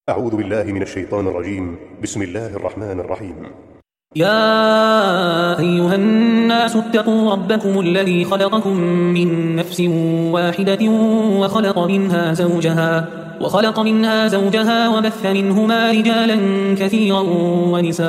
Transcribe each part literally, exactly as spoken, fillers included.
أعوذ بالله من الشيطان الرجيم. بسم الله الرحمن الرحيم. يا أيها الناس اتقوا ربكم الذي خلقكم من نفس واحدة وخلق منها زوجها وخلق منها زوجها وبث منهما رجالا كثيرا ونساء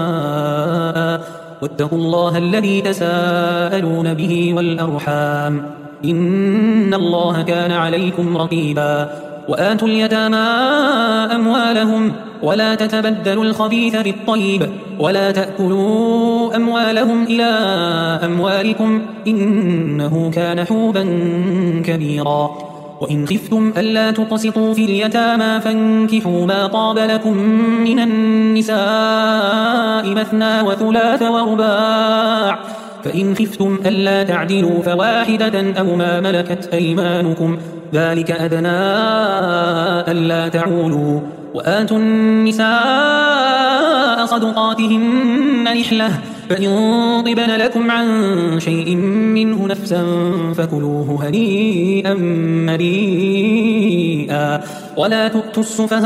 واتقوا الله الذي تساءلون به والأرحام إن الله كان عليكم رقيبا وآتوا اليتامى أموالهم ولا تتبدلوا الخبيث بالطيب ولا تأكلوا أموالهم إلى أموالكم إنه كان حوبا كبيرا وإن خفتم ألا تقسطوا في اليتامى فانكحوا ما طاب لكم من النساء مثنى وثلاث ورباع فإن خفتم ألا تعدلوا فواحدة أو ما ملكت أيمانكم ذلك أدنى ألا تعولوا وآتوا النساء صدقاتهن نحلة فإن طبن لكم عن شيء منه نفسا فكلوه هنيئا مريئا ولا تؤتوا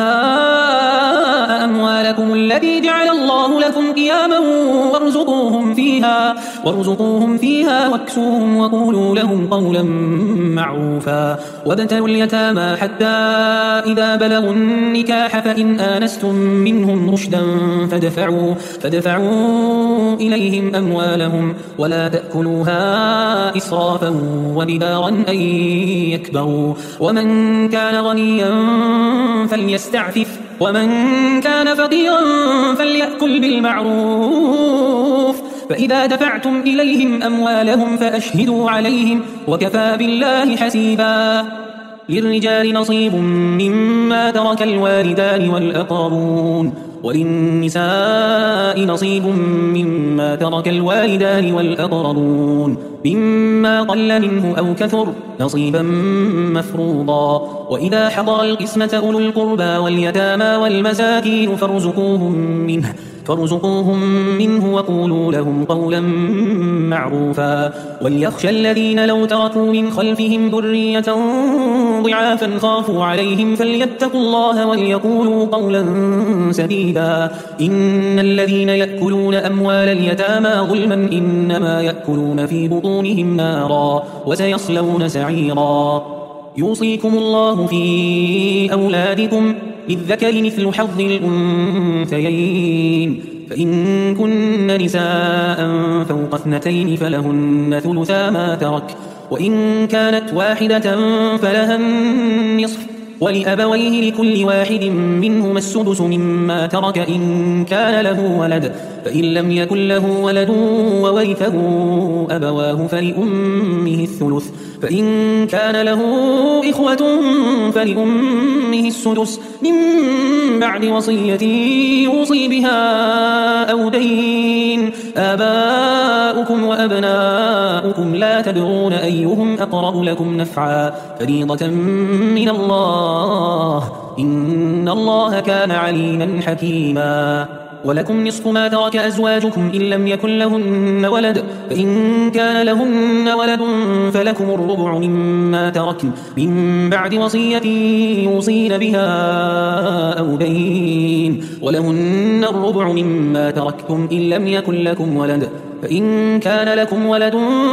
السفهاء أموالكم التي جعل الله لكم قياما وارزقوهم فيها وارزقوهم فيها واكسوهم وقولوا لهم قولا معروفا وابتلوا اليتامى حتى إذا بلغوا النكاح فإن آنستم منهم رشدا فادفعوا فادفعوا إليهم أموالهم ولا تأكلوها إسرافا وبدارا أن يكبروا ومن كان غنيا فليستعفف ومن كان فقيرا فليأكل بالمعروف فإذا دفعتم إليهم أموالهم فأشهدوا عليهم وكفى بالله حسيبا للرجال نصيب مما ترك الوالدان والأقربون وللنساء نصيب مما ترك الوالدان والأقربون مما قل منه أو كثر نصيبا مفروضا وإذا حضر القسمة أولو القربى واليتامى والمساكين فارزقوهم منه فارزقوهم منه وقولوا لهم قولا معروفا وليخشى الذين لو تركوا من خلفهم ذرية ضعافا خافوا عليهم فليتقوا الله وليقولوا قولا سديدا إن الذين يأكلون أموال اليتامى ظلما إنما يأكلون في بطونهم نارا وسيصلون سعيرا يوصيكم الله في أولادكم للذكر مثل حظ الأنثيين فإن كن نساء فوق اثنتين فلهن ثلثا ما ترك وإن كانت واحدة فلها النصف ولأبويه لكل واحد منهما السدس مما ترك إن كان له ولد فإن لم يكن له ولد وورثه أبواه فلأمه الثلث فإن كان له إخوة فلأمه السدس من بعد وصية يوصي بها أو دين آباؤكم وأبناؤكم لا تدرون أيهم أقرب لكم نفعا فريضة من الله إن الله كان عليما حكيما ولكم نصف ما ترك أزواجكم إن لم يكن لهن ولد فإن كان لهن ولد فلكم الربع مما تركن من بعد وصية يوصين بها أو دين ولهن الربع مما تركتم إن لم يكن لكم ولد فإن كان لكم ولد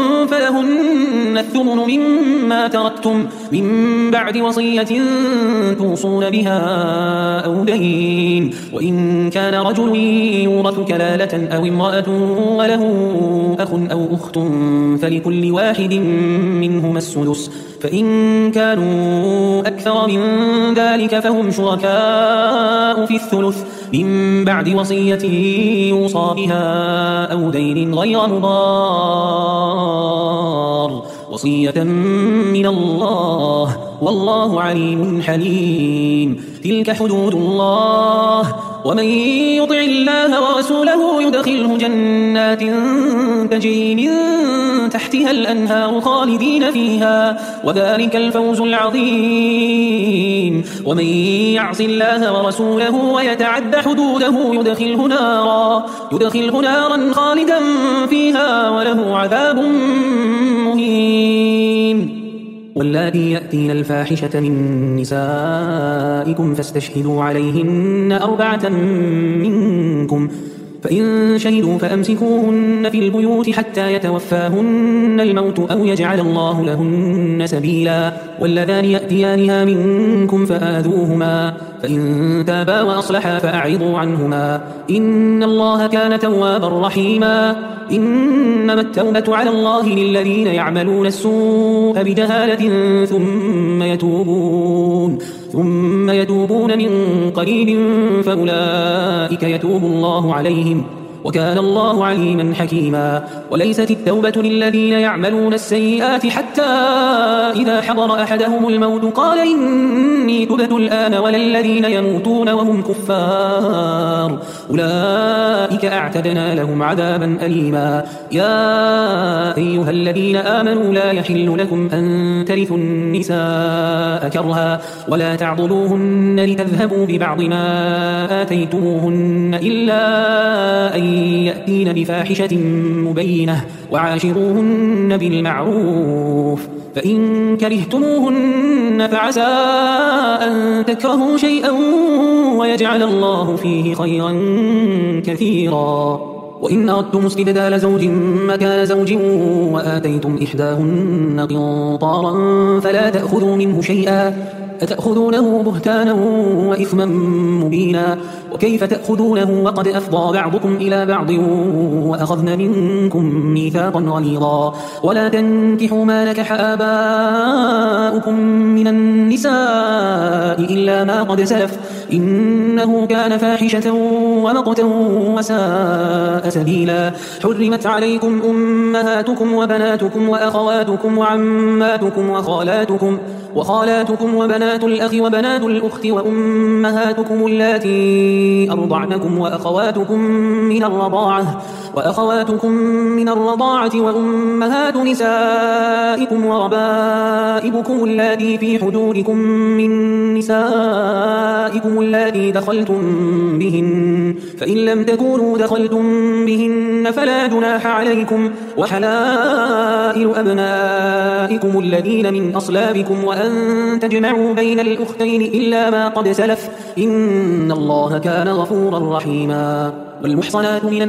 فلهن الثمن مما تركتم من بعد وصية توصون بها أو دين وإن كان رجل يورث كلالة أو امرأة وله أخ أو أخت فلكل واحد منهما السدس فإن كانوا أكثر من ذلك فهم شركاء في الثلث من بعد وصية يوصى بها أو دين غير مضار وصية من الله والله عليم حليم تلك حدود الله ومن يطع الله ورسوله يدخله جنات تجري من تحتها الأنهار خالدين فيها وذلك الفوز العظيم ومن يعص الله ورسوله ويتعد حدوده يدخله نارا يدخله نارا خالدا فيها وله عذاب مهين واللاتي يأتين الفاحشة من نسائكم فاستشهدوا عليهن أربعة منكم، فإن شهدوا فأمسكوهن في البيوت حتى يتوفاهن الموت أو يجعل الله لهن سبيلا. واللذان يأتيانها منكم فآذوهما، فإن تابا وأصلحا فأعرضوا عنهما، إن الله كان توابا رحيما. إنما التوبة على الله للذين يعملون السوء بجهالة ثم يتوبون ثم يتوبون من قريب فأولئك يتوب الله عليهم، وكان الله عليما حكيما. وليست التوبة للذين يعملون السيئات حتى إذا حضر أحدهم الموت قال إني تبت الآن، ولا الذين يموتون وهم كفار، أولئك أعتدنا لهم عذابا أليما. يا أيها الذين آمنوا لا يحل لكم أن ترثوا النساء كرها ولا تعضلوهن لتذهبوا ببعض ما آتيتموهن إلا أن يأتين بفاحشة مبينة، وعاشروهن بالمعروف، فإن كرهتموهن فعسى أن تكرهوا شيئا ويجعل الله فيه خيرا كثيرا. وإن أردتم استبدال زوج مكان زوج وآتيتم إحداهن قنطارا فلا تأخذوا منه شيئا، أتأخذونه بهتانا وإثما مبينا، وكيف تأخذونه وقد أفضى بعضكم إلى بعض وأخذن منكم ميثاقا غليظا. ولا تنكحوا ما نكح آباؤكم من النساء إلا ما قد سلف، إنه كان فاحشة ومقتا وساء سبيلا. حرمت عليكم أمهاتكم وبناتكم وأخواتكم وعماتكم وخالاتكم وخالاتكم وبنات الأخ وبنات الأخت وأمهاتكم اللاتي أرضعنكم وأخواتكم من الرضاعة وأخواتكم من الرضاعة وأمهات نسائكم وربائبكم اللاتي في حجوركم من نسائكم اللاتي دخلتم بهن، فإن لم تكونوا دخلتم بهن فلا جناح عليكم، وحلائل أبنائكم الذين من أصلابكم وأن تجمعوا بين الأختين إلا ما قد سلف، إن الله كان غفورا رحيما. والمحصنات من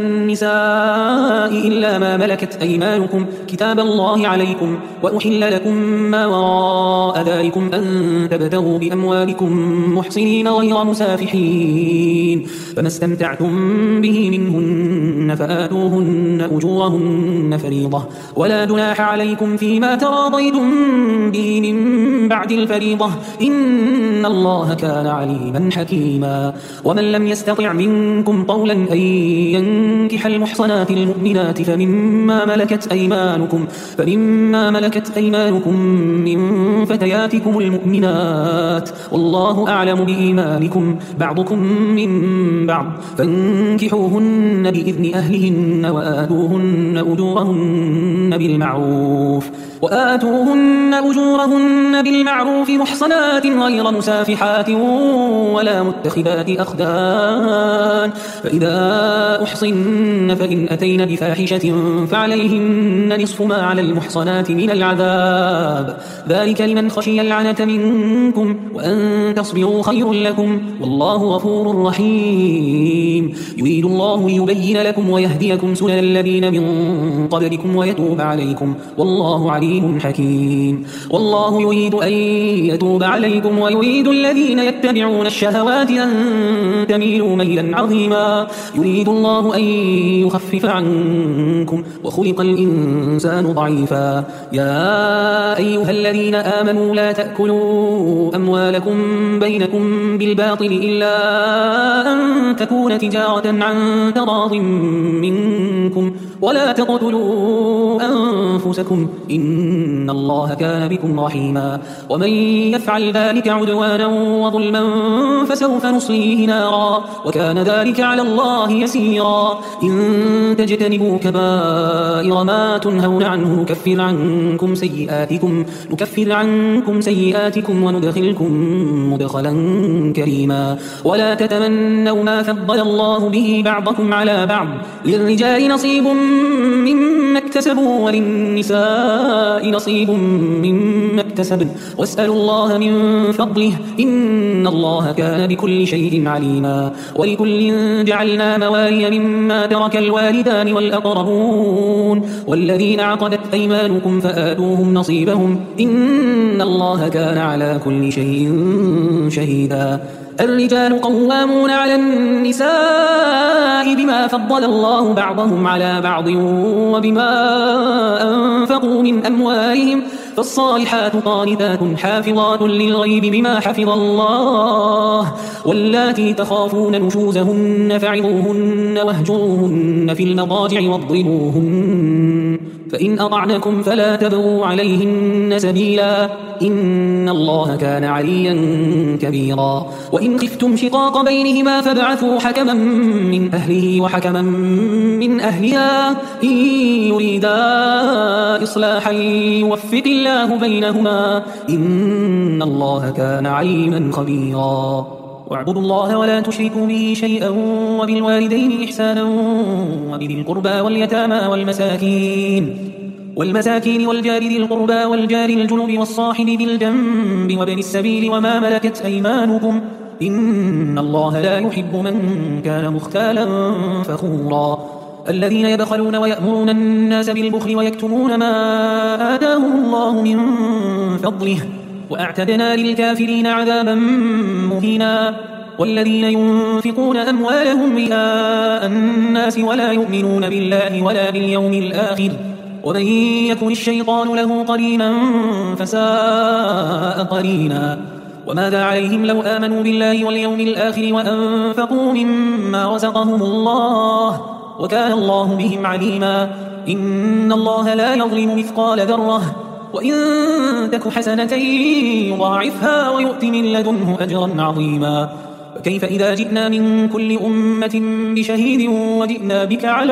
النساء إلا ما ملكت أيمانكم كتاب الله عليكم، وأحل لكم ما وراء ذلكم أن تبتغوا بأموالكم محصنين غير مسافحين، فما استمتعتم به منهن فآتوهن أجورهن فريضة، ولا جناح عليكم فيما تراضيتم به من بعد الفريضة، إن الله كان عليما حكيما. ومن لم يستطع منكم قولا أن ينكح المحصنات المؤمنات فمما ملكت أيمانكم فمما ملكت أيمانكم من فتياتكم المؤمنات، والله أعلم بإيمانكم بعضكم من بعض، فانكحوهن بإذن أهلهن وآتوهن أجورهن بالمعروف وآتوهن أجورهن بالمعروف محصنات غير مسافحات ولا متخذات أخدان، فإذا أحصن فإن أتين بفاحشة فعليهن نصف ما على المحصنات من العذاب، ذلك لمن خشي العنة منكم، وأن تصبروا خير لكم، والله غفور رحيم. يريد الله ليبين لكم ويهديكم سنن الذين من قبلكم ويتوب عليكم، والله عليم حكيم. والله يريد أن يتوب عليكم ويريد الذين يتبعون الشهوات أن تميلوا ميلا عظيما. يريد الله أن يخفف عنكم وخلق الإنسان ضعيفا. يا أيها الذين آمنوا لا تأكلوا أموالكم بينكم بالباطل إلا أن تكون تجارة عن تراض منكم، ولا تقتلوا أنفسكم إن الله كان بكم رحيما. ومن يفعل ذلك عدوانا وظلما فسوف نصليه نارا وكان ذلك على الله يسيرا. إن تجتنبوا كبائر ما تنهون عنه نكفر عنكم سيئاتكم نكفر عنكم سيئاتكم وندخلكم مدخلا كريما. ولا تتمنوا ما فضل الله به بعضكم على بعض، للرجال نصيب مما اكتسبوا وللنساء نصيب مما اكتسبن واسألوا الله من فضله إن الله كان بكل شيء عليما ولكل جعلنا موالي مما ترك الوالدان والأقربون والذين عقدت أيمانكم فآتوهم نصيبهم إن الله كان على كل شيء شهيدا الرجال قوامون على النساء بما فضل الله بعضهم على بعض وبما أنفقوا من أموالهم فالصالحات قانتات حافظات للغيب بما حفظ الله واللاتي تخافون نشوزهن فعظوهن واهجروهن في المضاجع واضربوهن فإن أطعنكم فلا تبغوا عليهن سبيلا إن الله كان عليا كبيرا وإن خفتم شقاق بينهما فابعثوا حكما من أهله وحكما من أهلها إن يريدا إصلاحا يوفق الله بينهما إن الله كان عليما خبيرا واعبدوا الله ولا تشركوا به شيئا وبالوالدين إحسانا وبذي القربى واليتامى والمساكين والمساكين والجار ذي القربى والجار الجنب والصاحب بالجنب وابن السبيل وما ملكت أيمانكم إن الله لا يحب من كان مختالا فخورا الذين يبخلون ويأمرون الناس بالبخل ويكتمون ما آتاهم الله من فضله وأعتدنا للكافرين عذابا مهينا والذين ينفقون أموالهم رئاء الناس ولا يؤمنون بالله ولا باليوم الآخر ومن يكن الشيطان له قرينا فساء قرينا وماذا عليهم لو آمنوا بالله واليوم الآخر وأنفقوا مما رزقهم الله وكان الله بهم عليما إن الله لا يظلم مثقال ذرة وإن تك حسنة يضاعفها ويؤت من لدنه أجرا عظيما فكيف إذا جئنا من كل أمة بشهيد وجئنا بك على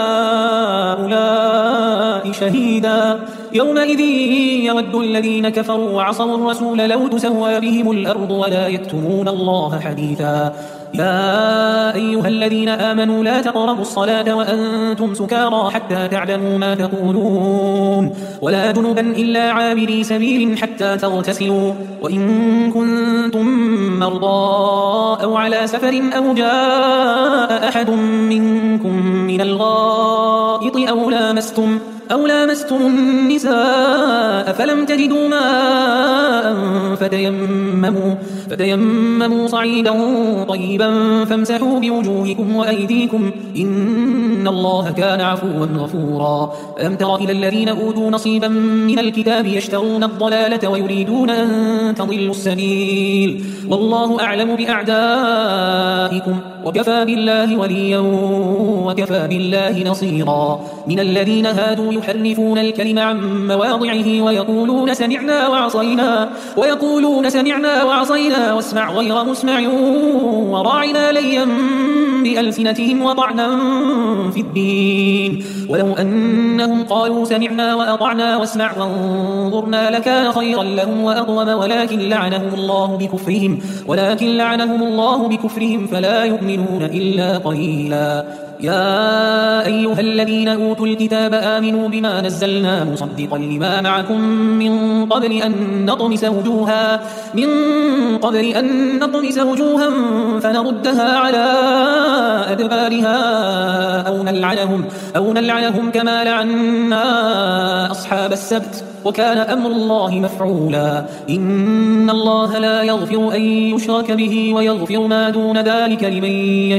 هؤلاء شهيدا يومئذ يود الذين كفروا وعصوا الرسول لو تسوى بهم الأرض ولا يكتمون الله حديثا يا أيها الذين آمنوا لا تقربوا الصلاة وأنتم سكارى حتى تعلموا ما تقولون ولا جنبا إلا عابري سبيل حتى تغتسلوا وإن كنتم مرضى أو على سفر أو جاء أحد منكم من الغائط أو لامستم أو لامستم النساء فلم تجدوا ماء فتيمموا, فتيمموا صعيدا طيبا فامسحوا بوجوهكم وأيديكم إن الله كان عفوا غفورا ألم تر إلى الذين أوتوا نصيبا من الكتاب يشترون الضلالة ويريدون أن تضلوا السبيل والله أعلم بأعدائكم وكفى بالله وليا وكفى بالله نصيرا من الذين هادوا يحرفون الكلم عن مواضعه ويقولون سمعنا وعصينا ويقولون سمعنا وعصينا واسمع غير مسمع وراعنا ليا بألسنتهم وطعنا في الدين ولو أنهم قالوا سمعنا وأطعنا واسمع وانظرنا لكان خيرا لهم وأقوم ولكن لعنهم الله بكفرهم ولكن لعنهم الله بكفرهم فلا يؤمنون إلا قليلا يا أيها الذين أوتوا الكتاب آمنوا بما نزلنا مصدقا لما معكم من قبل أن نطمس وجوها من قبل أن نطمس وجوها فنردها على أدبارها أو نلعنهم أو نلعنهم كما لعنا أصحاب السبت وكان أمر الله مفعولا إن الله لا يغفر أن يشرك به ويغفر ما دون ذلك لمن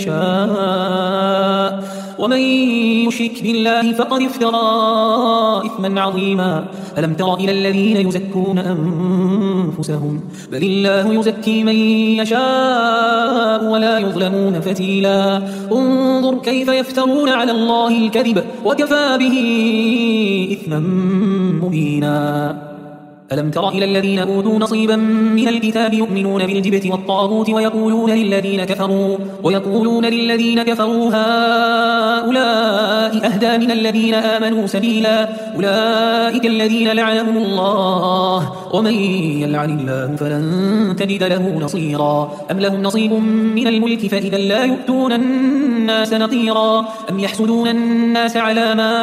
يشاء ومن يشرك بالله فقد افترى إثما عظيما ألم تر إلى الذين يزكون أنفسهم بل الله يزكي من يشاء ولا يظلمون فتيلا انظر كيف يفترون على الله الكذب وكفى به إثما مبينا ألم تر إلى الذين أوتوا نصيبا من الكتاب يؤمنون بالجبت والطاغوت ويقولون للذين كفروا ويقولون للذين كفروا هؤلاء أهدى من الذين آمنوا سبيلا أولئك الذين لعنهم الله ومن يلعن الله فلن تجد له نصيرا أم لهم نصيب من الملك فإذا لا يؤتون الناس نقيرا أم يحسدون الناس على ما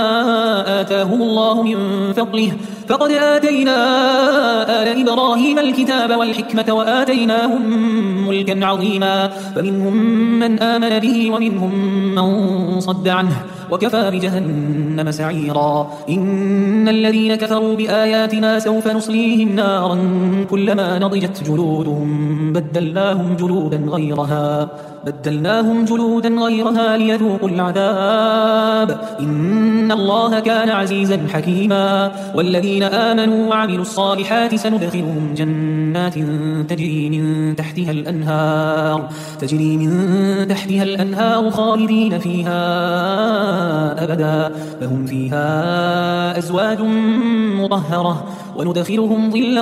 آتاهم الله من فضله فقد آتينا آل إبراهيم الكتاب والحكمة وآتيناهم ملكا عظيما فمنهم من آمن به ومنهم من صد عنه وكفى بجهنم سعيرا إن الذين كفروا بآياتنا سوف نصليهم نارا كلما نضجت جلودهم بدلناهم جلودا غيرها بدلناهم جلودا غيرها ليذوقوا العذاب إن الله كان عزيزا حكيما والذين آمنوا وعملوا الصالحات سندخلهم جنات تجري من تحتها الأنهار تجري من تحتها الأنهار خالدين فيها أبدا لهم فيها أزواج مطهرة وندخلهم ظلا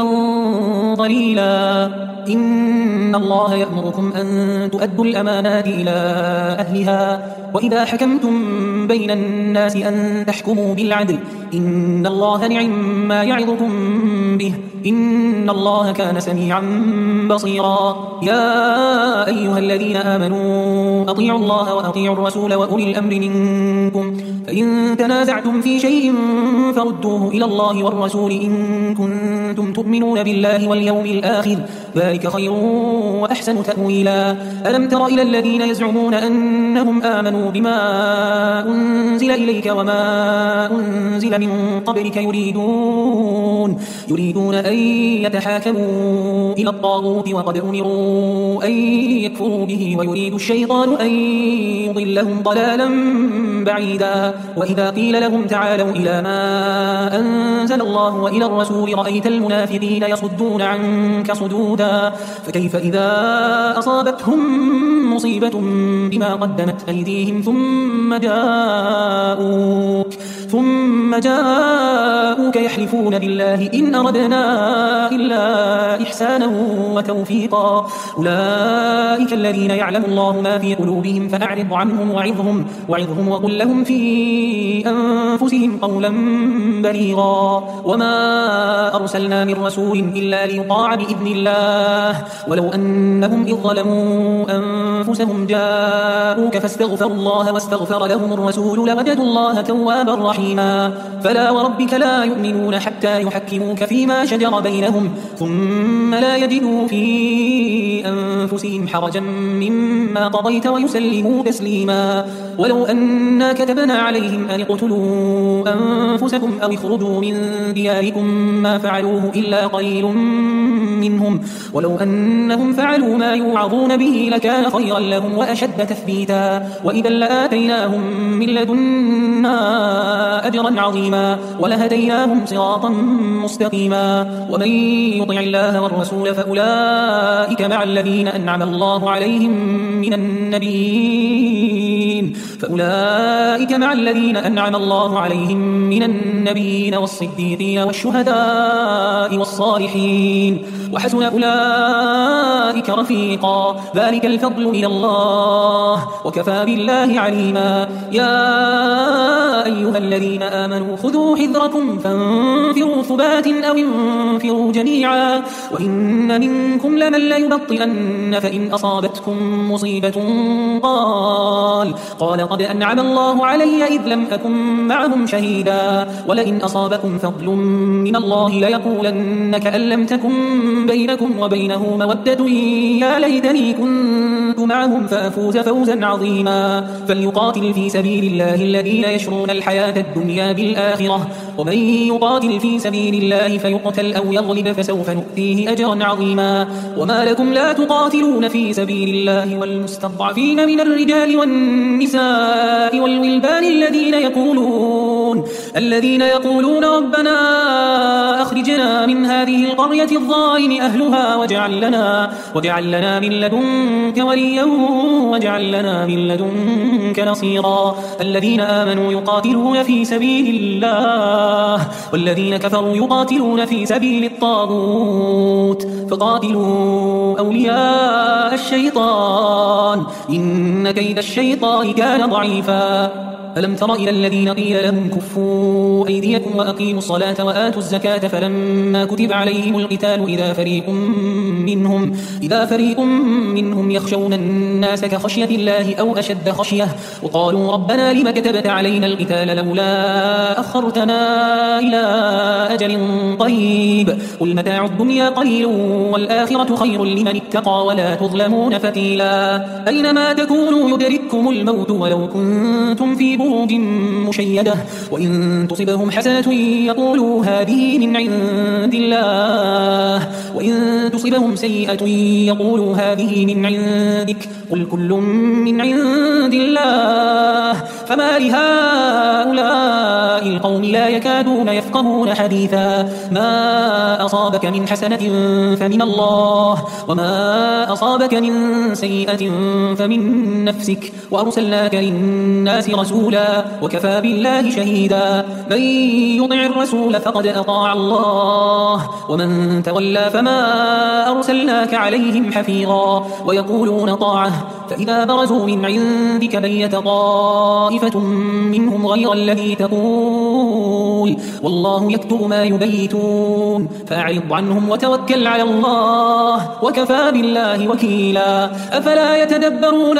ظليلا إن الله يأمركم أن تؤدوا الأمانات إلى أهلها وإذا حكمتم بين الناس أن تحكموا بالعدل إن الله نعم ما يعظكم به إن الله كان سميعا بصيرا يا أيها الذين آمنوا أطيعوا الله وأطيعوا الرسول وأولي الأمر منكم فإن تنازعتم في شيء فردوه إلى الله والرسول إن كنتم تؤمنون بالله واليوم الآخر ذلك خير وأحسن تأويلا ألم تر إلى الذين يزعمون أنهم آمنوا بما أنزل إليك وما أنزل من قبلك يريدون يريدون أن يتحاكموا إلى الطاغوت وقد أمروا أن يكفروا به ويريد الشيطان أن يضلهم ضلالا بعيدا وإذا قيل لهم تعالوا إلى ما أنزل الله وإلى الرسول رأيت المنافقين يصدون عنك صدودا فكيف إذا أصابتهم مصيبة بما قدمت أيديهم ثم جاءوك ثم جاءوك يحلفون بالله إن أردنا إلا إحسانا وتوفيقا أولئك الذين يعلم الله ما في قلوبهم فأعرض عنهم وعظهم وعظهم وقل لهم في أنفسهم قولا بليغا وما أرسلنا من رسول إلا ليطاع بإذن الله ولو أنهم إذ ظلموا أنفسهم جاءوك فاستغفروا الله واستغفر لهم الرسول لوجدوا الله توابا رحيما فلا وربك لا يؤمنون حتى يحكموك فيما شجر بينهم ثم لا يجدوا في أنفسهم حرجا مما قضيت ويسلموا تسليما ولو أنا كتبنا عليهم أن اقتلوا أنفسكم أو اخرجوا من دياركم ما فعلوه إلا قليل منهم ولو أنهم فعلوا ما يوعظون به لكان خيرا لهم وأشد تثبيتا وإذا لآتيناهم من لدنا أجرا عظيما ولهديناهم صراطا مستقيما ومن يطع الله والرسول فأولئك مع الذين أنعم الله عليهم من النبيين فأولئك مع الذين أنعم الله عليهم من النبيين والصديقين والشهداء والصالحين وحسن أولئك رفيقا ذلك الفضل من الله وكفى بالله عليما يا أيها الذين آمنوا خذوا حذركم فانفروا ثبات أو انفروا جميعا وإن منكم لمن ليبطئن فإن أصابتكم مصيبة قال قال قد أنعم الله علي إذ لم أكن معهم شهيدا ولئن أصابكم فضل من الله ليقولن كأن لم تكن بينكم وبينه مودة يا ليتني كنت معهم فأفوز فوزا عظيما فليقاتل في سبيل الله الذين يشرون الحياة الدنيا بالآخرة ومن يقاتل في سبيل الله فيقتل أو يغلب فسوف نؤتيه أجرا عظيما وما لكم لا تقاتلون في سبيل الله والمستضعفين من الرجال والنساء والولدان الذين يقولون الذين يقولون ربنا أخرجنا من هذه القرية الظالم أهلها واجعل لنا واجعل لنا من لدنك وليا وليا واجعل لنا من لدنك نصيرا الذين آمنوا يقاتلون في سبيل الله والذين كفروا يقاتلون في سبيل الطاغوت فقاتلوا أولياء الشيطان إن كيد الشيطان كان ضعيفا ألم تر إلى الذين قيل لهم كفوا أيديكم وأقيموا الصلاة وآتوا الزكاة فلما كتب عليهم القتال إذا فريق منهم إذا فريق منهم يخشون الناس كخشية الله أو أشد خشية وقالوا ربنا لم كتبت علينا القتال لولا أخرتنا إلى أجل قريب قل متاع الدنيا قليل والآخرة خير لمن اتقى ولا تظلمون فتيلا أينما تكونوا يدرككم الموت ولو كنتم في بروج مشيدة وإن تصبهم حسنة يقولوا هذه من عند الله وإن تصبهم سيئة يقولوا هذه من عندك قل كل من عند الله فما لهؤلاء القوم لا يكادون يفقهون حديثا ما أصابك من حسنة فمن الله وما أصابك من سيئة فمن نفسك وأرسلناك للناس رسولا وكفى بالله شهيدا من يطع الرسول فقد أطاع الله ومن تولى فما أرسلناك عليهم حفيظا ويقولون طاعة فإذا برزوا من عندك بيت طائفة منهم غير الذي تقول والله يكتب ما يبيتون فأعرض عنهم وتوكل على الله وكفى بالله وكيلا أفلا يتدبرون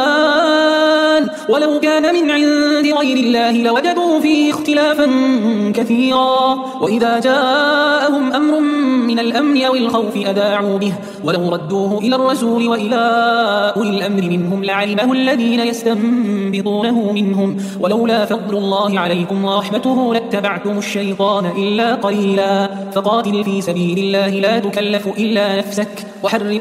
القرآن ولو كان من عند غير الله لوجدوا فيه اختلافا كثيرا وإذا جاءهم أمر من الأمن أو الخوف أذاعوا به ولو ردوه إلى الرسول وإلى أولي الأمر منهم لعلمه الذين يستنبطونه منهم ولولا فضل الله عليكم ورحمته لاتبعتم الشيطان إلا قليلا فقاتل في سبيل الله لا تكلف إلا نفسك وحرض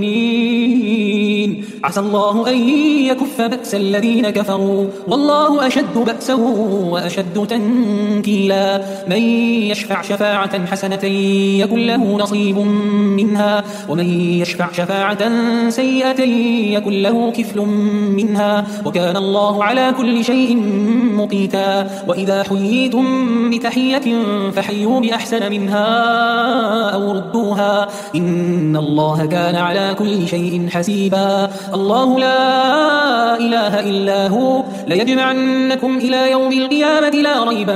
المؤمنين عسى الله أن يكف بأس الذين كفروا والله أشد بأسا وأشد تنكيلا من يشفع شفاعة حسنة يكن له نصيب منها ومن يشفع شفاعة سيئة يكن له كفل منها وكان الله على كل شيء مقيتا وإذا حييتم بتحية فحيوا بأحسن منها أو ردوها إن الله كان على كل شيء حسيبا الله لا إله إلا هو ليجمعنكم إلى يوم القيامة لا ريب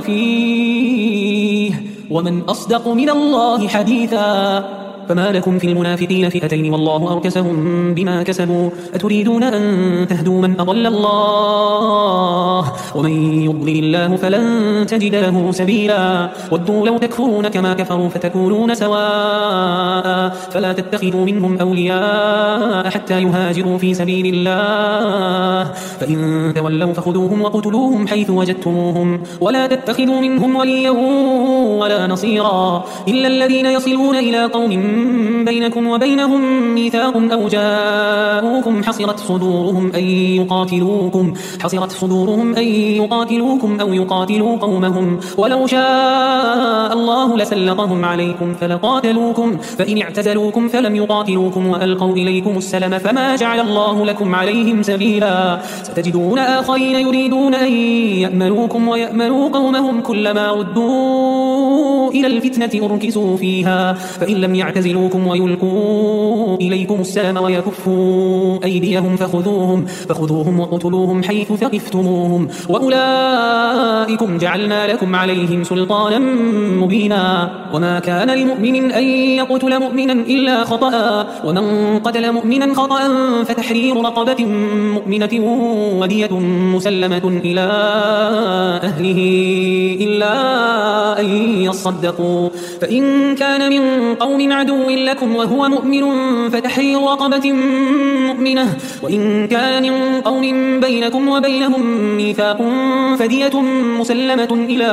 فيه ومن أصدق من الله حديثا فما لكم في المنافقين فئتين والله أركسهم بما كسبوا أتريدون أن تهدوا من أضل الله ومن يضلل الله فلن تجد له سبيلا ودوا لو تكفرون كما كفروا فتكونون سواء فلا تتخذوا منهم أولياء حتى يهاجروا في سبيل الله فإن تولوا فخذوهم وقتلوهم حيث وجدتموهم ولا تتخذوا منهم وليا ولا نصيرا إلا الذين يصلون إلى قوم بينكم وبينهم ميثاق أو جاءوكم حصرت صدورهم أن يقاتلوكم حصرت صدورهم أن يقاتلوكم أو يقاتلوا قومهم ولو شاء الله لسلطهم عليكم فلقاتلوكم فإن اعتزلوكم فلم يقاتلوكم وألقوا إليكم السلم فما جعل الله لكم عليهم سبيلا ستجدون آخرين يريدون أن يأمنوكم ويأمنوا قومهم كلما ردوا إلى الفتنة أركسوا فيها فإن لم يعتزلوكم ويلقوا إليكم السلام ويكفوا أيديهم فخذوهم فخذوهم وقتلوهم حيث ثقفتموهم وأولئكم جعلنا لكم عليهم سلطانا مبينا وما كان لمؤمن أن يقتل مؤمنا إلا خطأ ومن قتل مؤمنا خطأ فتحرير رقبة مؤمنة ودية مسلمة إلى أهله إلا أن يصدقوا فإن كان من قوم عدو لكم وهو مؤمن فتحرير رقبة مؤمنة وإن كان من قوم بينكم وبينهم ميثاق فدية مسلمة إلى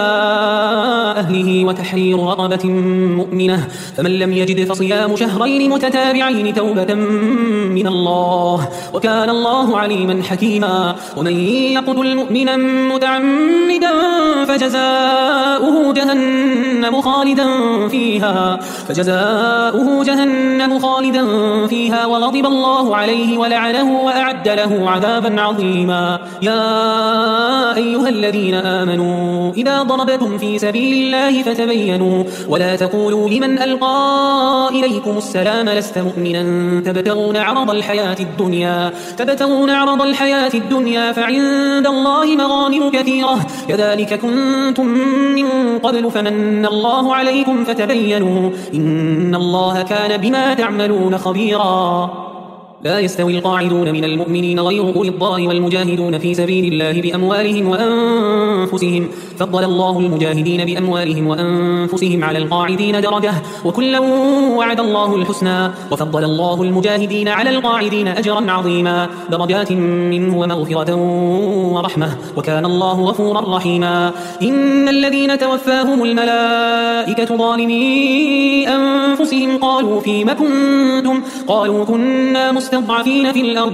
أهله وتحرير رقبة مؤمنة فمن لم يجد فصيام شهرين متتابعين توبة من الله وكان الله عليما حكيما ومن يقتل مؤمنا متعمدا فجزاؤه جهنم جهنم خالدا فيها فجزاؤه جهنم خالدا فيها وغضب الله عليه ولعنه وأعد له عذابا عظيما. يا أيها الذين آمنوا إذا ضربتم في سبيل الله فتبينوا ولا تقولوا لمن ألقى إليكم السلام لست مؤمنا تبتغون عرض الحياة الدنيا تبتغون عرض الحياة الدنيا فعند الله مغانم كثيرة كذلك كنتم من قبل فمن الله عليكم فتبينوا إن الله كان بما تعملون خبيرا. لا يستوي القاعدون من المؤمنين غير أولي الضرر والمجاهدون في سبيل الله بأموالهم وأنفسهم فضل الله المجاهدين بأموالهم وأنفسهم على القاعدين درجة وكلا وعد الله الحسنى وفضل الله المجاهدين على القاعدين أجرا عظيما درجات منه ومغفرة ورحمة وكان الله غفورا رحيما. إن الذين توفاهم الملائكة ظالمي أنفسهم قالوا فيم كنتم قالوا كنا مستضعفين في الأرض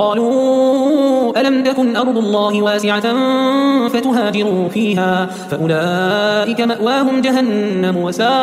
قالوا ألم تكن أرض الله واسعة فتهاجروا فيها فأولئك مأواهم جهنم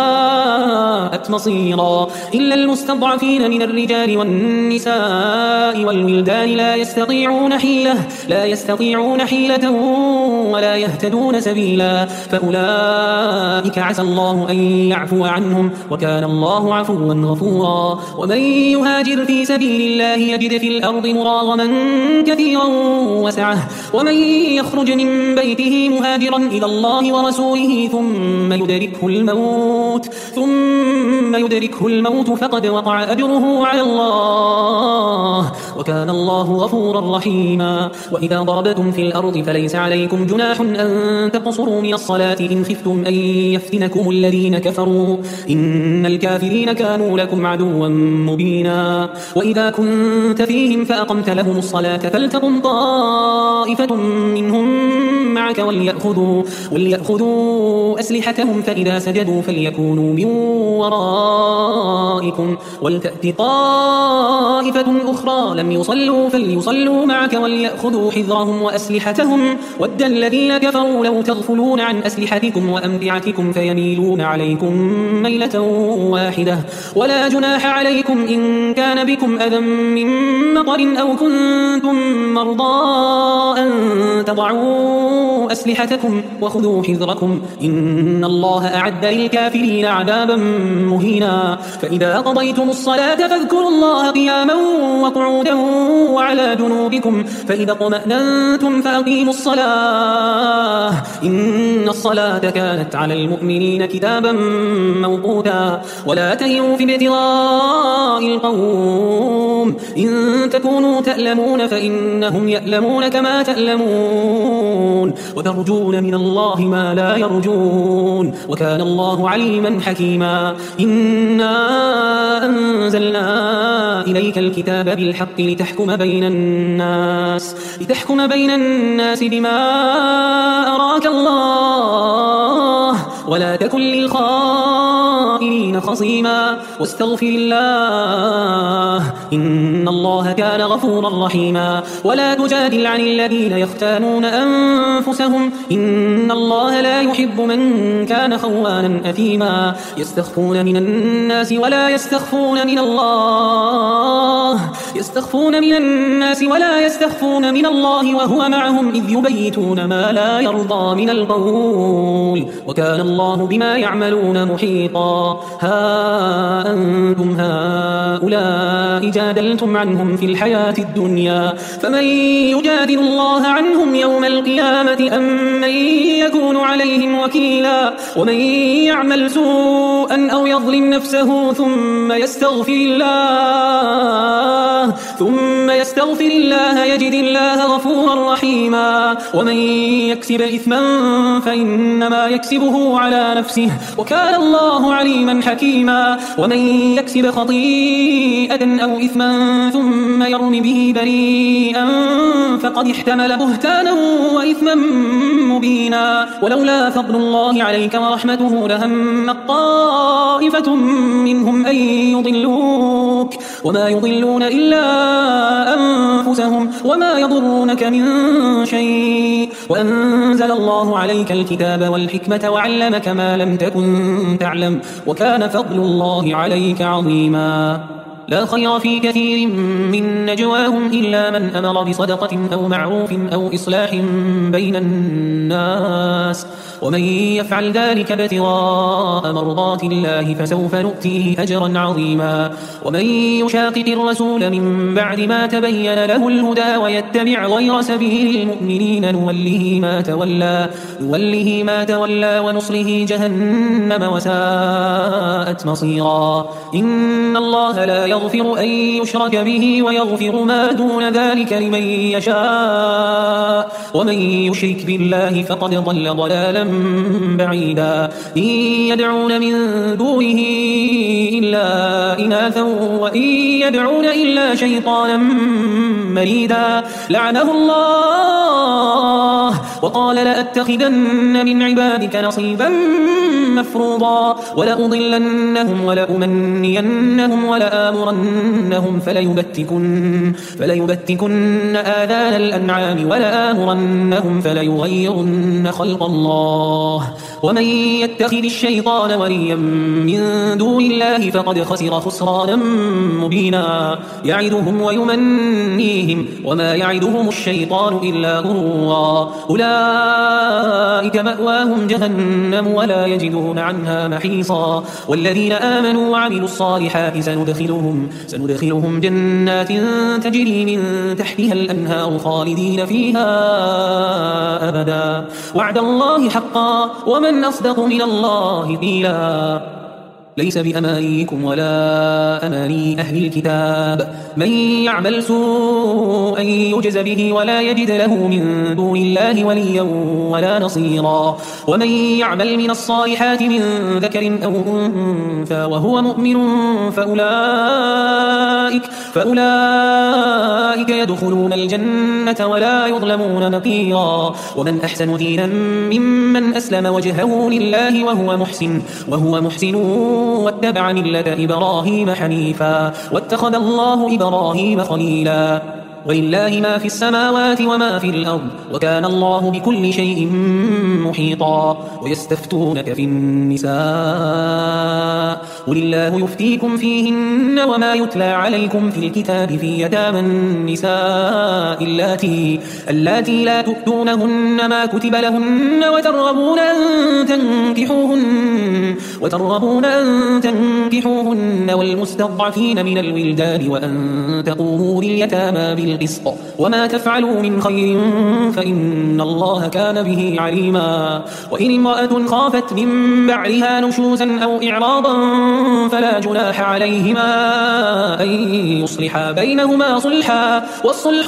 وساءت مصيرا. إلا المستضعفين من الرجال والنساء والولدان لا يستطيعون حيلة لا يستطيعون حيلة ولا يهتدون سبيلا فأولئك عسى الله أن يعفو عنهم وكان الله عفوا غفورا. ومن يهاجر في سبيل الله يجد في الأرض مراغما كثيرا وسعة ومن يخرج من بيته مهاجرا إلى الله ورسوله ثم يدركه الموت ثم يدركه الموت فقد وقع أجره على الله وكان الله غفورا رحيما. وإذا ضربتم في الأرض فليس عليكم جناح أن تقصروا من الصلاة إن خفتم أن يفتنكم الذين كفروا إن الكافرين كانوا لكم عدوا مبينا. وإذا كنت فيهم فأقمت لهم الصلاة فلتقم طائفة منهم معك وليأخذوا, وليأخذوا أسلحتهم فإذا سجدوا فليكونوا من ورائكم ولتأت طائفة أخرى لم يصلوا فليصلوا معك وليأخذوا حذرهم وأسلحتهم ود الذين كفروا لو تغفلون عن أسلحتكم وأمتعتكم فيميلون عليكم ميلة واحدة ولا جناح عليكم إن كان بكم أذى من مطر أو كنتم مرضى أن تضعوا أسلحتكم وخذوا حذركم إن الله أعد للكافرين عذابا مهينا. فإذا قضيتم الصلاة فاذكروا الله قياما وقعودا وعلى جنوبكم فإذا اطمأننتم فأقيموا الصلاة إن الصلاة كانت على المؤمنين كتابا موقوتا. ولا تهنوا في ابتغاء القوم إن تكونوا تألمون فإنهم يألمون كما تألمون وترجون من الله ما لا يرجون وكان الله عليما حكيما. إنا أنزلنا إليك الكتاب بالحق لتحكم بين الناس لتحكم بين الناس بما أراك الله ولا تكن للخائنين خصيما واستغفر الله إن الله كان غفورا رحيما. ولا تجادل عن الذين يختانون أنفسهم إن الله لا يحب من كان خوانا أثيما. يستخفون من الناس ولا يستخفون من الله يستخفون من الناس ولا يستخفون من الله وهو معهم إذ يبيتون ما لا يرضى من القول وكان الله بما يعملون محيطا. ها أنتم هؤلاء جادلتم عنهم في الحياة الدنيا فمن يجادل الله عنهم يوم القيامة أم من يكون عليهم وكيلا. ومن يعمل سوءا أو يظلم نفسه ثم يستغفر الله ثم يستغفر الله يجد الله غفورا رحيما. ومن يكسب إثما فإنما يكسبه على نفسه وكان الله عليما حكيما. ومن يكسب خطيئة أو إثما ثم يرم به بريئا فقد احتمل بهتانا وإثما مبينا. ولولا فضل الله عليك ورحمته لهم طائفة منهم أن يضلوك وما يضلون إلا أنفسهم وما يضرونك من شيء. وأنزل الله عليك الكتاب والحكمة وعلمك ما لم تكن تعلم وكان فضل الله عليك عظيما. لا خير في كثير من نجواهم إلا من أمر بصدقة أو معروف أو إصلاح بين الناس ومن يفعل ذلك ابتغاء مرضات الله فسوف نؤتيه أجرا عظيما. ومن يشاقق الرسول من بعد ما تبين له الهدى ويتبع غير سبيل المؤمنين نوله ما تولى نوله ما تولى ونصله جهنم وساءت مصيرا. إن الله لا يغفر أن يشرك به ويغفر ما دون ذلك لمن يشاء ومن يشرك بالله فقد ضل ضلالا بعيدا. إن يدعون من دونه إلا إناثا وإن يدعون إلا شيطانا مريدا لعنه الله وقال لأتخذن من عبادك نصيبا مفروضا ولأضلنهم ولأمنينهم ولآمرنهم فليبتكن, فليبتكن آذان الأنعام ولآمرنهم فليغيرن خلق الله ومن يتخذ الشيطان وليا من دون الله فقد خسر خسرانا مبينا. يعدهم ويمنيهم وما يعدهم الشيطان إلا غرورا. أولئك مأواهم جهنم ولا يجدون عنها محيصا. والذين آمنوا وعملوا الصالحات سندخلهم, سندخلهم جنات تجري من تحتها الأنهار خالدين فيها أبدا وعد الله حقا ومن أصدق من الله قيلا. ليس بأمانيكم ولا أماني أهل الكتاب من يعمل سوءا يجز به ولا يجد له من دون الله وليا ولا نصيرا. ومن يعمل من الصالحات من ذكر أو أنثى وهو مؤمن فأولئك, فأولئك يدخلون الجنة ولا يظلمون نقيرا. ومن أحسن دينا ممن أسلم وجهه لله وهو محسن, وهو محسن واتبع ملة إبراهيم حنيفا واتخذ الله إبراهيم خليلا. ولله ما في السماوات وما في الأرض وكان الله بكل شيء محيطا. ويستفتونك في النساء قل الله يفتيكم فيهن وما يتلى عليكم في الكتاب في يتامى النساء اللاتي, اللاتي لا تؤتونهن ما كتب لهن وترغبون أن تنكحوهن, وترغبون أن تنكحوهن والمستضعفين من الولدان وأن تقوموا لليتامى بالقسط وما تفعلوا من خير فإن الله كان به عليما. وإن امرأة خافت من بعلها نشوزا أو إعراضا فلا جناح عليهما أن يصلحا بينهما صلحا والصلح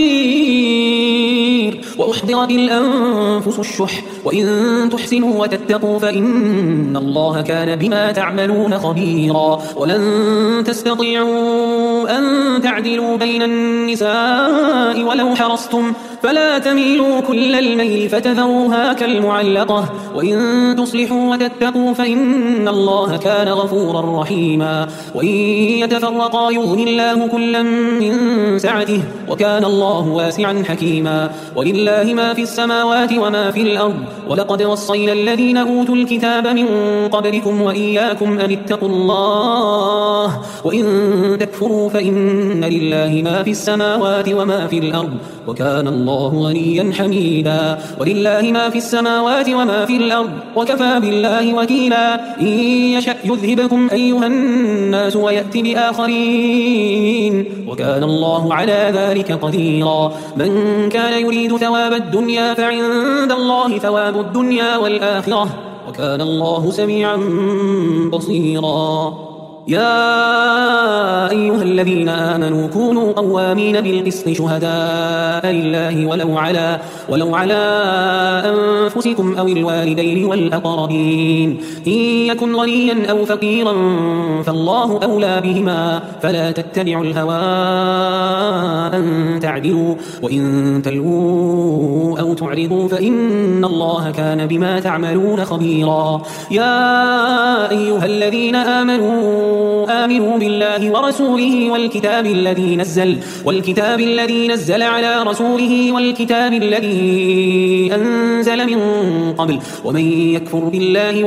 خير. وأحضرت الأنفس الشح وإن تحسنوا وتتقوا فإن الله كان بما تعملون خبيرا. ولن تستطيعوا أن تعدلوا بين النساء ولو حرصتم فلا تميلوا كل الميل فتذروها كالمعلقة وإن تصلحوا وتتقوا فإن الله كان غفورا رحيما. وإن يتفرقا يغني الله كلا من سعته وكان الله واسعا حكيما. ولله ما في السماوات وما في الأرض ولقد وصينا الذين أوتوا الكتاب من قبلكم وإياكم أن اتقوا الله وإن تكفروا فإن لله ما في السماوات وما في الأرض وكان الله غنيا حميدا. ولله ما في السماوات وما في الأرض وكفى بالله وكيلا. إن يشأ يذهبكم أيها الناس ويأتي بآخرين وكان الله على ذلك قديرا. من كان يريد ثواب الدنيا فعند الله ثواب الدنيا والآخرة وكان الله سميعا بصيرا. يا أيها الذين آمنوا كونوا قوامين بالقسط شهداء لله ولو على, ولو على أنفسكم أو الوالدين والأقربين إن يكن غنيا أو فقيرا فالله أولى بهما فلا تتبعوا الهوى أن تعدلوا وإن تلووا أو تعرضوا فإن الله كان بما تعملون خبيرا. يا أيها الذين آمنوا آمنوا بالله ورسوله والكتاب الذي نزل والكتاب الذي نزل على رسوله والكتاب الذي أنزل من قبل ومن يكفر بالله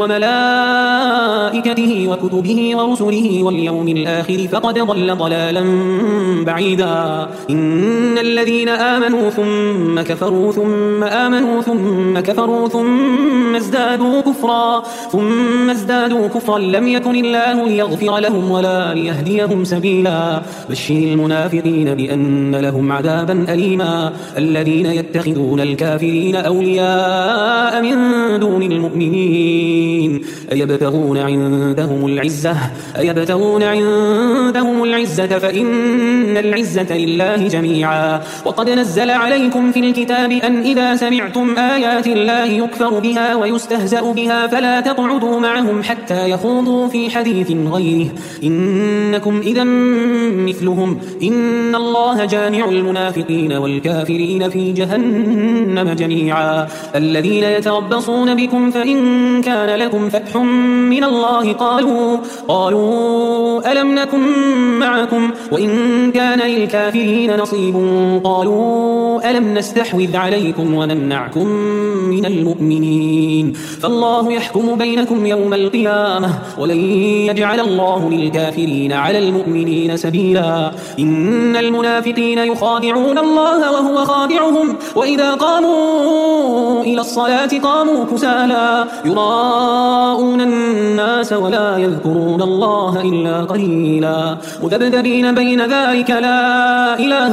وملائكته وكتبه ورسله واليوم الآخر فقد ضل ضلالا بعيدا. إن الذين آمنوا ثم كفروا ثم آمنوا ثم كفروا ثم ازدادوا كفرا ثم ازدادوا كفرا لم يكن الله ليغفر لهم ولا ليهديهم سبيلا. بشر المنافقين بأن لهم عذابا أليما. الذين يتخذون الكافرين أولياء من دون المؤمنين أيبتغون عندهم العزة أيبتغون عندهم العزة فإن العزة لله جميعا. وقد نزل عليكم في الكتاب أن إذا سمعتم آيات الله يكفر بها ويستهزأ بها فلا تقعدوا معهم حتى يخوضوا في حديث غيره إنكم إذا مثلهم إن الله جامع المنافقين والكافرين في جهنم جميعا. الذين يتربصون بكم فإن كان لكم فتح من الله قالوا قالوا ألم نكن معكم وإن كان للكافرين نصيب قالوا ألم نستحوذ عليكم ونمنعكم من المؤمنين فالله يحكم بينكم يوم القيامة ولن يجعل الله للكافرين على المؤمنين سبيلا. إن المنافقين يخادعون الله وهو خادعهم وإذا قاموا إلى الصلاة قاموا كسالى يراءون الناس ولا يذكرون الله إلا قليلا مذبذبين بين ذلك لا إله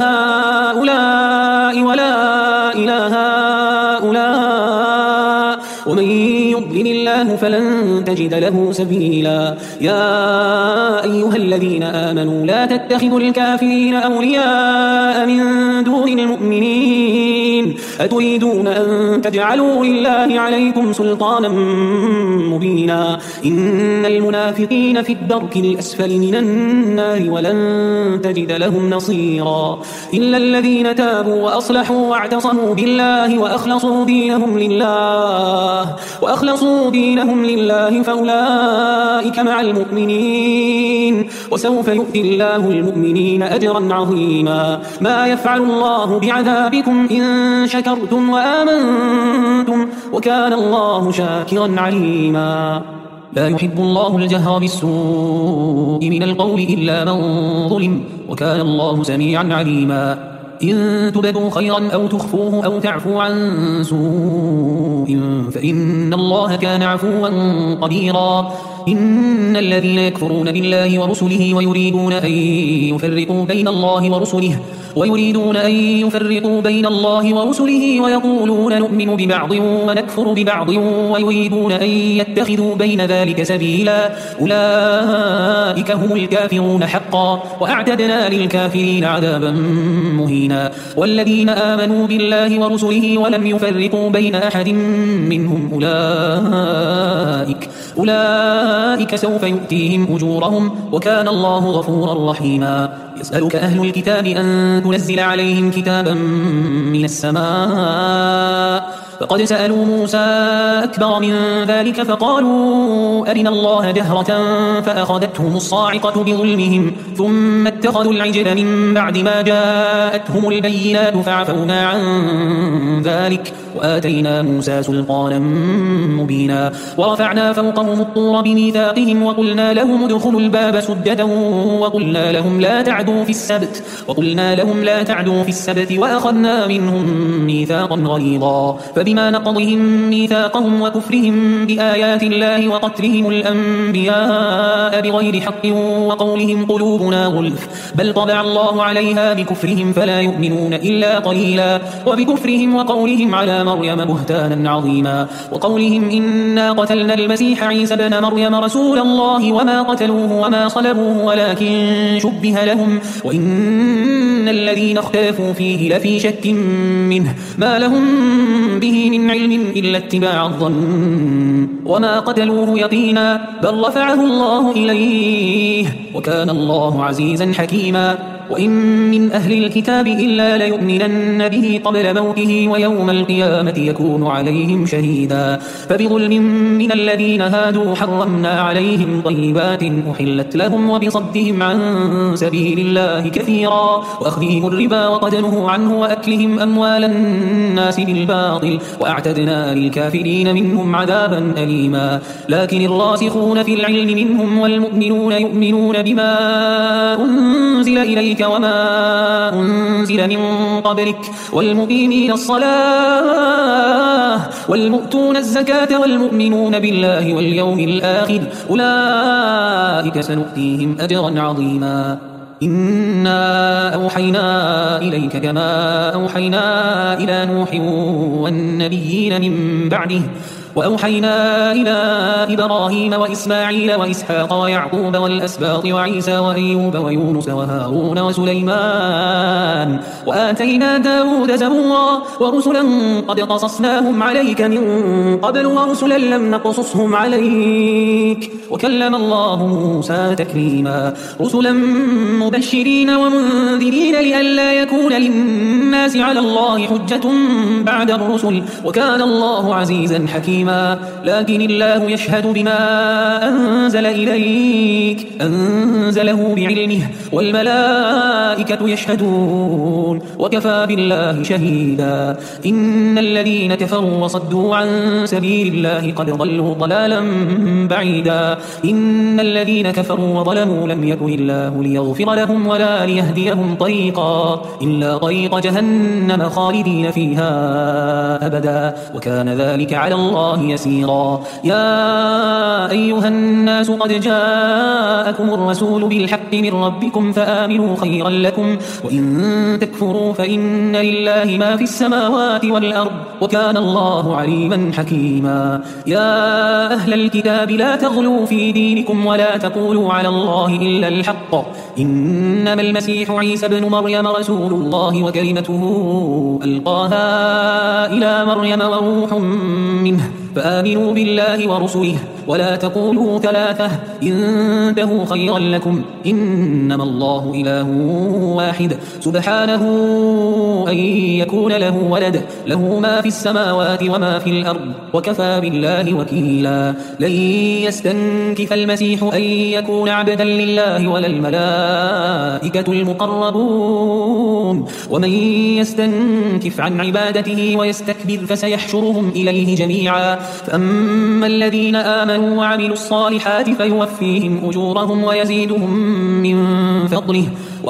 هؤلاء ولا إله هؤلاء ومن يضلل الله فلن تجد له سبيلا. يا أيها الذين آمنوا لا تتخذوا الكافرين أولياء من دون المؤمنين أتريدون أن تجعلوا لله عليكم سلطانا مبينا. إن المنافقين في الدرك الأسفل من النار ولن تجد لهم نصيرا إلا الذين تابوا وأصلحوا واعتصموا بالله وأخلصوا دينهم لله وأخلصوا دينهم لله فأولئك مع المؤمنين وسوف يؤتي الله المؤمنين أجرا عظيما. ما يفعل الله بعذابكم إن شكرتم وآمنتم وكان الله شاكرا عليما. لا يحب الله الجهر بالسوء من القول إلا من ظلم وكان الله سميعا عليما. إن تبدوا خيرا أو تخفوه أو تعفوا عن سوء فإن الله كان عفوا قديرا. إن الذين يكفرون بالله ورسله ويريدون أن يفرقوا بين الله ورسله ويريدون أن يفرقوا بين الله ورسله ويقولون نؤمن ببعض ونكفر ببعض ويريدون أن يتخذوا بين ذلك سبيلا أولئك هم الكافرون حقا وأعتدنا للكافرين عذابا مهينا. والذين آمنوا بالله ورسله ولم يفرقوا بين أحد منهم أولئك أولئك سوف يؤتيهم أجورهم وكان الله غفورا رحيما. يسألك أهل الكتاب أن تنزل عليهم كتابا من السماء فقد سألوا موسى أكبر من ذلك فقالوا أرنا الله جهرة فأخذتهم الصاعقة بظلمهم ثم اتخذوا العجل من بعد ما جاءتهم البينات فعفونا عن ذلك وآتينا موسى سلطانا مبينا. ورفعنا فوقهم الطور بميثاقهم وقلنا لهم ادخلوا الباب سجدا وقلنا لهم لا تعدوا في السبت وقلنا لهم لا تعدوا في السبت وأخذنا منهم ميثاقا غليظا. فبما نقضهم ميثاقهم وكفرهم بآيات الله وقتلهم الأنبياء بغير حق وقولهم قلوبنا غلف بل طبع الله عليها بكفرهم فلا يؤمنون إلا قليلا وبكفرهم وقولهم على مريم بهتانا عظيما وقولهم إنا قتلنا المسيح عيسى ابن مريم رسول الله وما قتلوه وما صلبوه ولكن شبه لهم وإن الذين اختلفوا فيه لفي شك منه ما لهم به من علم إلا اتباع الظن وما قتلوه يقينا بل رفعه الله إليه وكان الله عزيزا حكيما وإن من أهل الكتاب إلا ليؤمنن به قبل موته ويوم القيامة يكون عليهم شهيدا فبظلم من الذين هادوا حرمنا عليهم طيبات أحلت لهم وبصدهم عن سبيل الله كثيرا وأخذهم الربا وقد نهوا عنه وأكلهم أموال الناس بالباطل وأعتدنا للكافرين منهم عذابا أليما لكن الراسخون في العلم منهم والمؤمنون يؤمنون بما أنزل إليك وما أنزل من قبلك والمقيمين الصلاة والمؤتون الزكاة والمؤمنون بالله واليوم الآخر أولئك سنؤتيهم أجرا عظيما إنا أوحينا إليك كما أوحينا إلى نوح والنبيين من بعده وأوحينا إلى إبراهيم وإسماعيل وإسحاق ويعقوب والأسباط وعيسى وأيوب ويونس وهارون وسليمان وآتينا داود زبورا ورسلا قد قصصناهم عليك من قبل ورسلا لم نقصصهم عليك وكلم الله موسى تكليما رسلا مبشرين ومنذرين لئلا يكون للناس على الله حجة بعد الرسل وكان الله عزيزا حكيما لكن الله يشهد بما أنزل إليك أنزله بعلمه والملائكة يشهدون وكفى بالله شهيدا إن الذين كفروا وصدوا عن سبيل الله قد ضلوا ضلالا بعيدا إن الذين كفروا وظلموا لم يكن الله ليغفر لهم ولا ليهديهم طريقا إلا طريق جهنم خالدين فيها أبدا وكان ذلك على الله يسيرا يا أيها الناس قد جاءكم الرسول بالحق من ربكم فآمنوا خيرا لكم وإن تكفروا فإن لله ما في السماوات والأرض وكان الله عليما حكيما يا أهل الكتاب لا تغلوا في دينكم ولا تقولوا على الله إلا الحق إنما المسيح عيسى ابن مريم رسول الله وكلمته ألقاها إلى مريم وروح منه فآمنوا بالله ورسله ولا تقولوا ثلاثة انتهوا خيرا لكم إنما الله إله واحد سبحانه أن يكون له ولد له ما في السماوات وما في الأرض وكفى بالله وكيلا لن يستنكف المسيح أن يكون عبدا لله ولا الملائكة المقربون ومن يستنكف عن عبادته ويستكبر فسيحشرهم إليه جميعا فأما الذين آمنوا وعملوا الصالحات فيوفيهم أجورهم ويزيدهم من فضله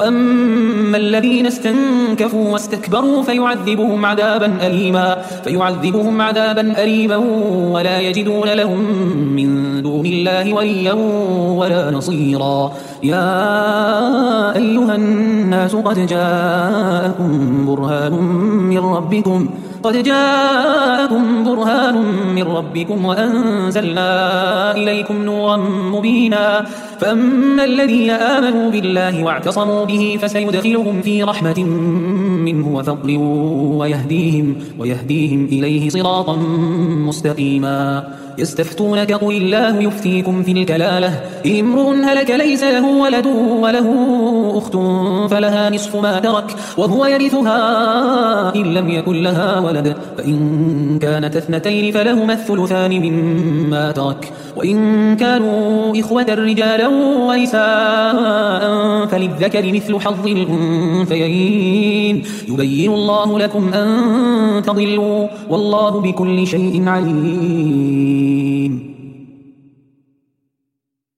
وأما الذين استنكفوا واستكبروا فيعذبهم عذابا أليما فيعذبهم عذابا أليما ولا يجدون لهم من دون الله وليا ولا نصيرا يا أيها الناس قد جاءكم برهان من ربكم قد جاءكم برهان من ربكم وأنزلنا إليكم نورا مبينا فأما الذين آمنوا بالله واعتصموا به فسيدخلهم في رحمة منه وفضل ويهديهم, ويهديهم إليه صراطا مستقيما يستفتونك قل الله يفتيكم في الكلالة إن امرؤ هلك ليس له ولد وله أخت فلها نصف ما ترك وهو يرثها إن لم يكن لها ولد فإن كانت اثنتين فلهما الثلثان مما ترك وإن كانوا إخوة رجالا ونساء فللذكر مثل حظ الأنثيين يبين الله لكم أن تضلوا والله بكل شيء عليم